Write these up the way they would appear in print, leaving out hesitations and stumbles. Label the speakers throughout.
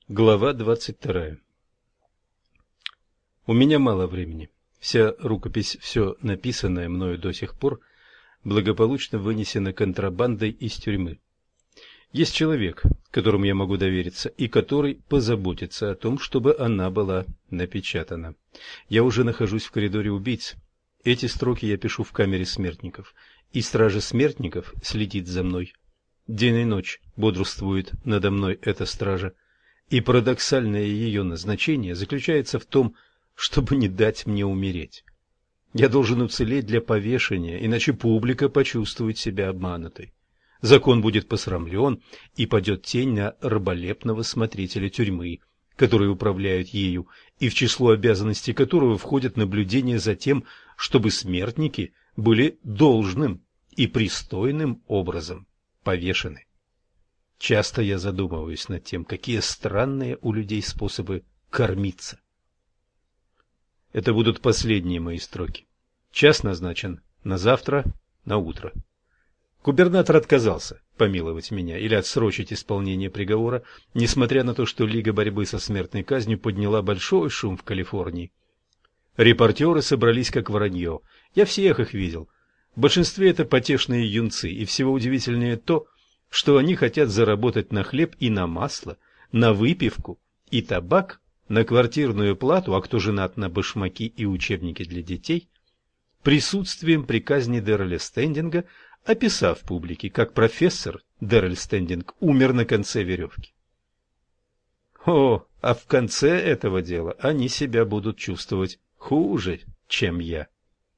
Speaker 1: Глава 22. У меня мало времени. Вся рукопись, все написанное мною до сих пор, благополучно вынесено контрабандой из тюрьмы. Есть человек, которому я могу довериться, и который позаботится о том, чтобы она была напечатана. Я уже нахожусь в коридоре убийц. Эти строки я пишу в камере смертников, и стража смертников следит за мной. День и ночь бодрствует надо мной эта стража. И парадоксальное ее назначение заключается в том, чтобы не дать мне умереть. Я должен уцелеть для повешения, иначе публика почувствует себя обманутой. Закон будет посрамлен, и падет тень на раболепного смотрителя тюрьмы, который управляет ею, и в число обязанностей которого входит наблюдение за тем, чтобы смертники были должным и пристойным образом повешены. Часто я задумываюсь над тем, какие странные у людей способы кормиться. Это будут последние мои строки. Час назначен на завтра, на утро. Губернатор отказался помиловать меня или отсрочить исполнение приговора, несмотря на то, что Лига борьбы со смертной казнью подняла большой шум в Калифорнии. Репортеры собрались как воронье. Я всех их видел. В большинстве это потешные юнцы, и всего удивительнее то, что они хотят заработать на хлеб и на масло, на выпивку и табак, на квартирную плату, а кто женат на башмаки и учебники для детей, присутствием при казни Дэрреля Стендинга, описав публике, как профессор Дэррель Стендинг умер на конце веревки. А в конце этого дела они себя будут чувствовать хуже, чем я.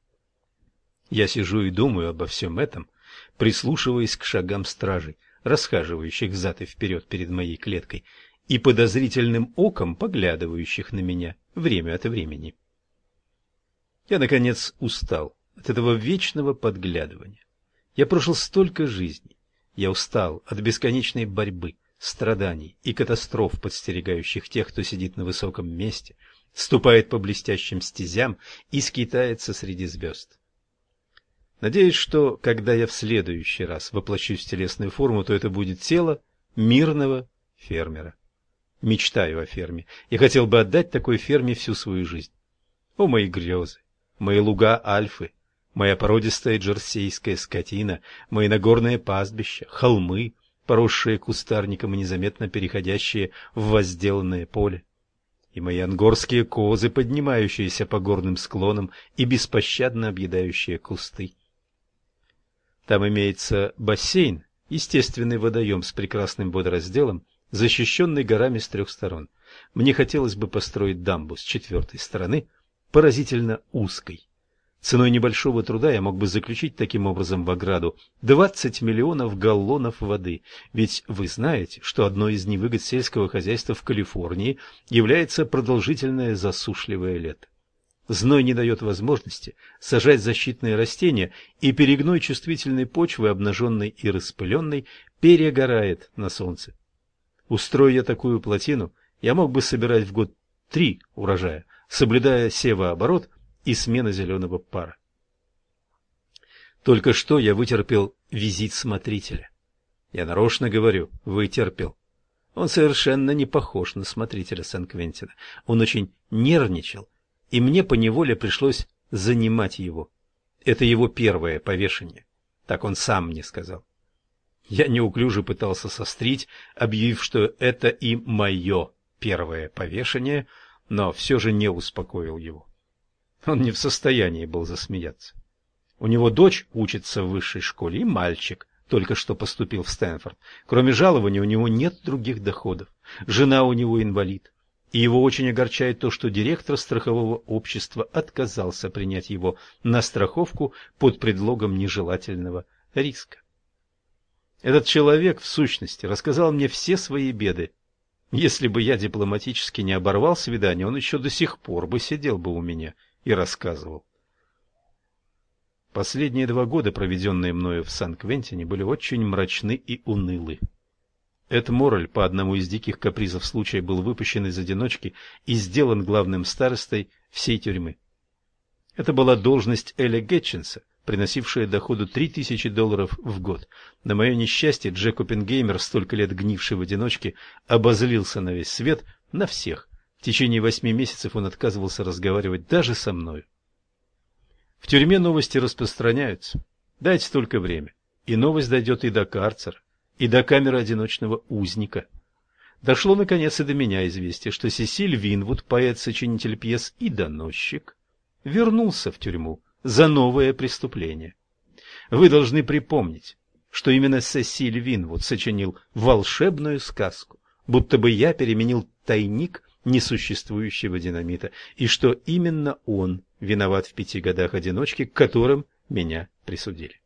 Speaker 1: Я сижу и думаю обо всем этом, прислушиваясь к шагам стражей, расхаживающих взад и вперед перед моей клеткой, и подозрительным оком поглядывающих на меня время от времени. Я, наконец, устал от этого вечного подглядывания. Я прожил столько жизней. Я устал от бесконечной борьбы, страданий и катастроф, подстерегающих тех, кто сидит на высоком месте, ступает по блестящим стезям и скитается среди звезд. Надеюсь, что, когда я в следующий раз воплощусь в телесную форму, то это будет тело мирного фермера. Мечтаю о ферме. Я хотел бы отдать такой ферме всю свою жизнь. О, мои грезы, мои луга Альфы, моя породистая джерсейская скотина, мои нагорные пастбища, холмы, поросшие кустарником и незаметно переходящие в возделанное поле, и мои ангорские козы, поднимающиеся по горным склонам и беспощадно объедающие кусты. Там имеется бассейн, естественный водоем с прекрасным водоразделом, защищенный горами с 3 сторон. Мне хотелось бы построить дамбу с 4-й стороны, поразительно узкой. Ценой небольшого труда я мог бы заключить таким образом в ограду 20 миллионов галлонов воды, ведь вы знаете, что одной из невыгод сельского хозяйства в Калифорнии является продолжительное засушливое лето. Зной не дает возможности сажать защитные растения, и перегной чувствительной почвы, обнаженной и распыленной, перегорает на солнце. Устроя я такую плотину, я мог бы собирать в год 3 урожая, соблюдая севооборот и смена зеленого пара. Только что я вытерпел визит смотрителя. Я нарочно говорю «вытерпел». Он совершенно не похож на смотрителя Сан-Квентина. Он очень нервничал, и мне поневоле пришлось занимать его. Это его первое повешение. Так он сам мне сказал. Я неуклюже пытался сострить, объявив, что это и мое первое повешение, но все же не успокоил его. Он не в состоянии был засмеяться. У него дочь учится в высшей школе, и мальчик только что поступил в Стэнфорд. Кроме жалования у него нет других доходов. Жена у него инвалид. И его очень огорчает то, что директор страхового общества отказался принять его на страховку под предлогом нежелательного риска. Этот человек, в сущности, рассказал мне все свои беды. Если бы я дипломатически не оборвал свидание, он еще до сих пор бы сидел бы у меня и рассказывал. Последние 2 года, проведенные мною в Сан-Квентине, были очень мрачны и унылы. Эд Моррель по одному из диких капризов случая был выпущен из одиночки и сделан главным старостой всей тюрьмы. Это была должность Эля Гетчинса, приносившая доходу $3000 в год. На мое несчастье, Джек Оппенгеймер, столько лет гнивший в одиночке, обозлился на весь свет, на всех. В течение 8 месяцев он отказывался разговаривать даже со мною. В тюрьме новости распространяются. Дайте только время, и новость дойдет и до карцера, и до камеры одиночного узника. Дошло, наконец, и до меня известие, что Сесиль Винвуд, поэт-сочинитель пьес и доносчик, вернулся в тюрьму за новое преступление. Вы должны припомнить, что именно Сесиль Винвуд сочинил волшебную сказку, будто бы я переменил тайник несуществующего динамита, и что именно он виноват в 5 годах одиночки, к которым меня присудили.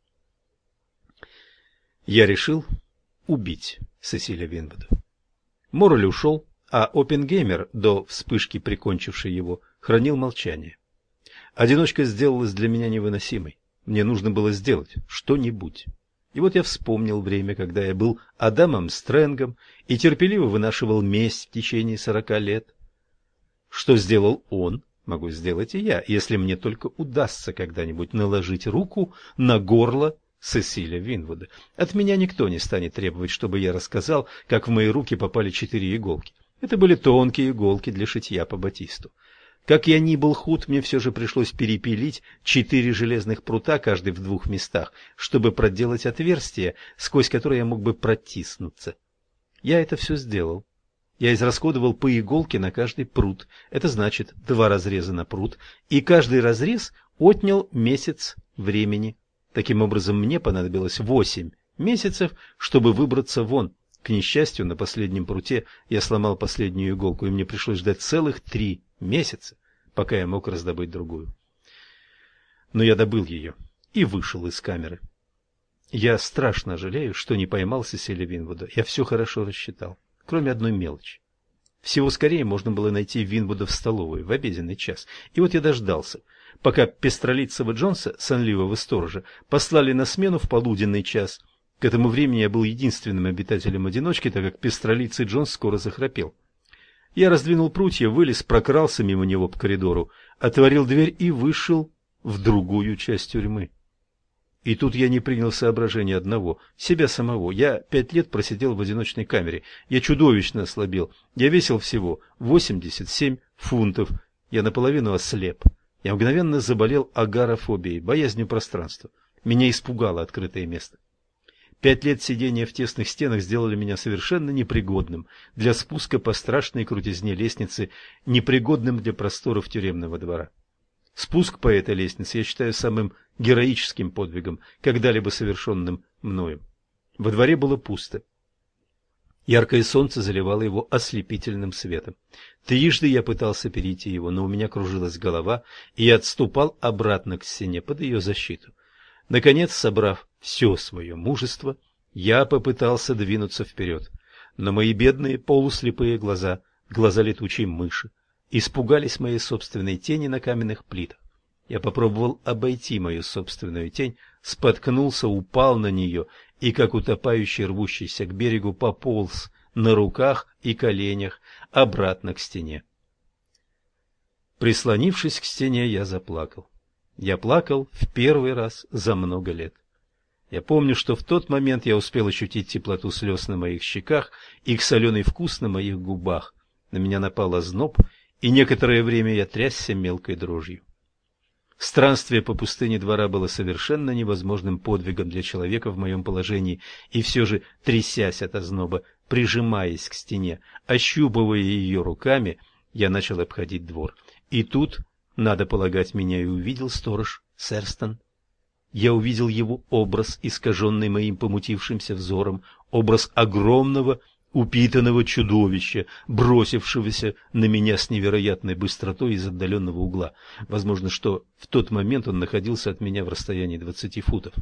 Speaker 1: Я решил убить Сесиля Винвуда. Моррель ушел, а Оппенгеймер, до вспышки прикончивший его, хранил молчание. Одиночка сделалась для меня невыносимой. Мне нужно было сделать что-нибудь. И вот я вспомнил время, когда я был Адамом Стрэнгом и терпеливо вынашивал месть в течение 40 лет. Что сделал он, могу сделать и я, если мне только удастся когда-нибудь наложить руку на горло Сесиля Винвуда. От меня никто не станет требовать, чтобы я рассказал, как в мои руки попали 4 иголки. Это были тонкие иголки для шитья по батисту. Как я ни был худ, мне все же пришлось перепилить 4 железных прута, каждый в 2 местах, чтобы проделать отверстие, сквозь которое я мог бы протиснуться. Я это все сделал. Я израсходовал по иголке на каждый прут. Это значит 2 разреза на прут, и каждый разрез отнял месяц времени. Таким образом, мне понадобилось 8 месяцев, чтобы выбраться вон. К несчастью, на последнем пруте я сломал последнюю иголку, и мне пришлось ждать целых 3 месяца, пока я мог раздобыть другую. Но я добыл ее и вышел из камеры. Я страшно жалею, что не поймал Сесиля Винвуда. Я все хорошо рассчитал, кроме одной мелочи. Всего скорее можно было найти Винвуда в столовой в обеденный час. И вот я дождался, пока пестролицего Джонса, сонливого сторожа, послали на смену в полуденный час. К этому времени я был единственным обитателем одиночки, так как пестролицый Джонс скоро захрапел. Я раздвинул прутья, вылез, прокрался мимо него по коридору, отворил дверь и вышел в другую часть тюрьмы. И тут я не принял соображения одного, себя самого. Я 5 лет просидел в одиночной камере. Я чудовищно ослабел. Я весил всего 87 фунтов. Я наполовину ослеп. Я мгновенно заболел агорафобией, боязнью пространства. Меня испугало открытое место. 5 лет сидения в тесных стенах сделали меня совершенно непригодным для спуска по страшной крутизне лестницы, непригодным для просторов тюремного двора. Спуск по этой лестнице я считаю самым героическим подвигом, когда-либо совершенным мною. Во дворе было пусто. Яркое солнце заливало его ослепительным светом. Трижды я пытался перейти его, но у меня кружилась голова, и я отступал обратно к стене под ее защиту. Наконец, собрав все свое мужество, я попытался двинуться вперед. Но мои бедные полуслепые глаза, глаза летучей мыши, испугались моей собственной тени на каменных плитах. Я попробовал обойти мою собственную тень, споткнулся, упал на нее и, как утопающий, рвущийся к берегу, пополз на руках и коленях обратно к стене. Прислонившись к стене, я заплакал. Я плакал в первый раз за много лет. Я помню, что в тот момент я успел ощутить теплоту слез на моих щеках и их соленый вкус на моих губах. На меня напал озноб, и некоторое время я трясся мелкой дрожью. Странствие по пустыне двора было совершенно невозможным подвигом для человека в моем положении, и все же, трясясь от озноба, прижимаясь к стене, ощупывая ее руками, я начал обходить двор. И тут, надо полагать, меня и увидел сторож Серстон. Я увидел его образ, искаженный моим помутившимся взором, образ огромного, упитанного чудовища, бросившегося на меня с невероятной быстротой из отдаленного угла. Возможно, что в тот момент он находился от меня в расстоянии 20 футов.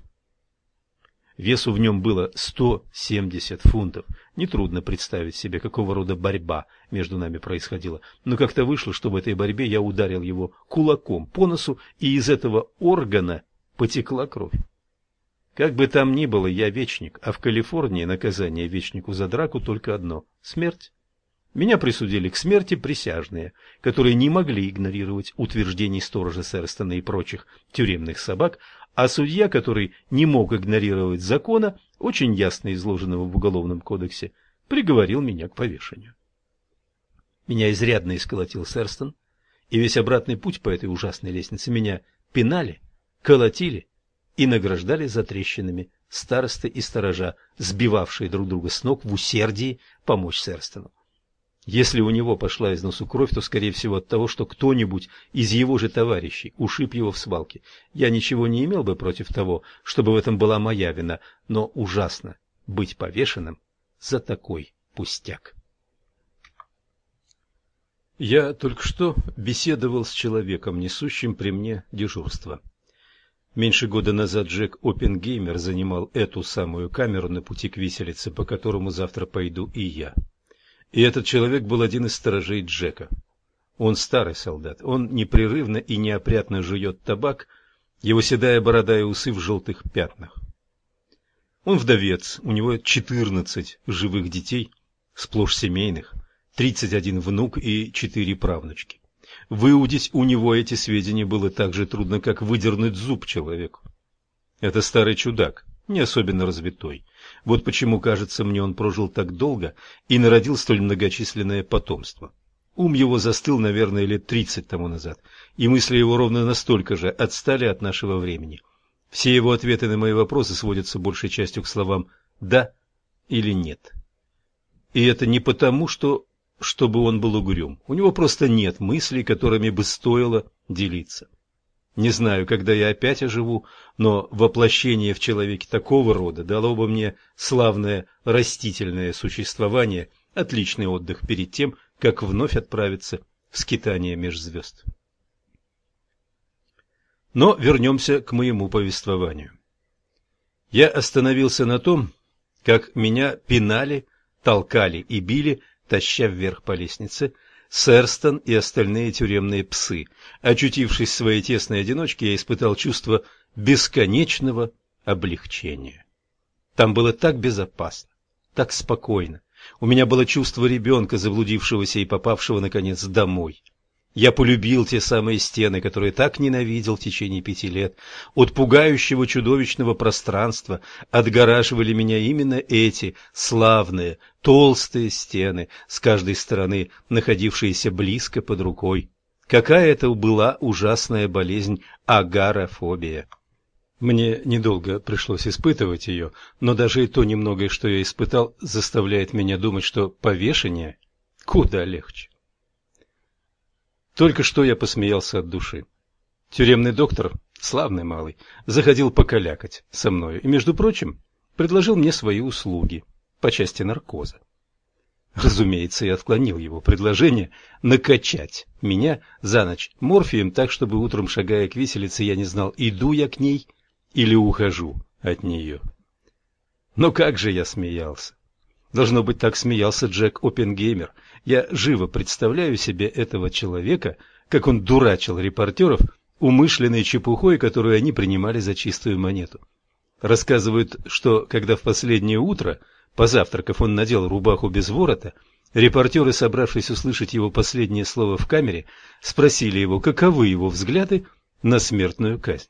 Speaker 1: Весу в нем было 170 фунтов. Нетрудно представить себе, какого рода борьба между нами происходила. Но как-то вышло, что в этой борьбе я ударил его кулаком по носу, и из этого органа потекла кровь. Как бы там ни было, я вечник, а в Калифорнии наказание вечнику за драку только одно — смерть. Меня присудили к смерти присяжные, которые не могли игнорировать утверждений сторожа Серстона и прочих тюремных собак, а судья, который не мог игнорировать закона, очень ясно изложенного в Уголовном кодексе, приговорил меня к повешению. Меня изрядно исколотил Серстон, и весь обратный путь по этой ужасной лестнице меня пинали, колотили и награждали затрещинами старосты и сторожа, сбивавшие друг друга с ног в усердии помочь Серстону. Если у него пошла из носу кровь, то, скорее всего, от того, что кто-нибудь из его же товарищей ушиб его в свалке. Я ничего не имел бы против того, чтобы в этом была моя вина, но ужасно быть повешенным за такой пустяк. Я только что беседовал с человеком, несущим при мне дежурство. Меньше года назад Джек Оппенгеймер занимал эту самую камеру на пути к виселице, по которому завтра пойду и я. И этот человек был один из сторожей Джека. Он старый солдат, он непрерывно и неопрятно жует табак, его седая борода и усы в желтых пятнах. Он вдовец, у него 14 живых детей, сплошь семейных, 31 внук и 4 правнучки. Выудить у него эти сведения было так же трудно, как выдернуть зуб человеку. Это старый чудак, не особенно развитой. Вот почему, кажется мне, он прожил так долго и народил столь многочисленное потомство. Ум его застыл, наверное, лет 30 тому назад, и мысли его ровно настолько же отстали от нашего времени. Все его ответы на мои вопросы сводятся большей частью к словам «да» или «нет». И это не потому, чтобы он был угрюм. У него просто нет мыслей, которыми бы стоило делиться. Не знаю, когда я опять оживу, но воплощение в человеке такого рода дало бы мне славное растительное существование, отличный отдых перед тем, как вновь отправиться в скитание меж звезд. Но вернемся к моему повествованию. Я остановился на том, как меня пинали, толкали и били, таща вверх по лестнице, Серстон и остальные тюремные псы. Очутившись в своей тесной одиночке, я испытал чувство бесконечного облегчения. Там было так безопасно, так спокойно. У меня было чувство ребенка, заблудившегося и попавшего, наконец, домой. Я полюбил те самые стены, которые так ненавидел в течение 5 лет. От пугающего чудовищного пространства отгораживали меня именно эти славные, толстые стены, с каждой стороны находившиеся близко под рукой. Какая это была ужасная болезнь агорафобия. Мне недолго пришлось испытывать ее, но даже и то немногое, что я испытал, заставляет меня думать, что повешение куда легче. Только что я посмеялся от души. Тюремный доктор, славный малый, заходил покалякать со мною и, между прочим, предложил мне свои услуги по части наркоза. Разумеется, я отклонил его предложение накачать меня за ночь морфием так, чтобы утром, шагая к виселице, я не знал, иду я к ней или ухожу от нее. Но как же я смеялся! Должно быть, так смеялся Джек Оппенгеймер. Я живо представляю себе этого человека, как он дурачил репортеров умышленной чепухой, которую они принимали за чистую монету. Рассказывают, что когда в последнее утро, позавтракав, он надел рубаху без ворота, репортеры, собравшись услышать его последнее слово в камере, спросили его, каковы его взгляды на смертную казнь.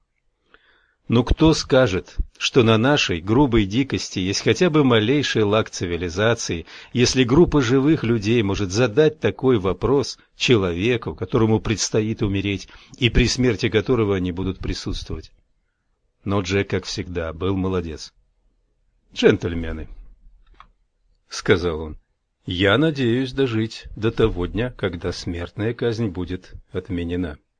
Speaker 1: Но кто скажет, что на нашей грубой дикости есть хотя бы малейший лак цивилизации, если группа живых людей может задать такой вопрос человеку, которому предстоит умереть, и при смерти которого они будут присутствовать? Но Джек, как всегда, был молодец. «Джентльмены», — сказал он, — «я надеюсь дожить до того дня, когда смертная казнь будет отменена».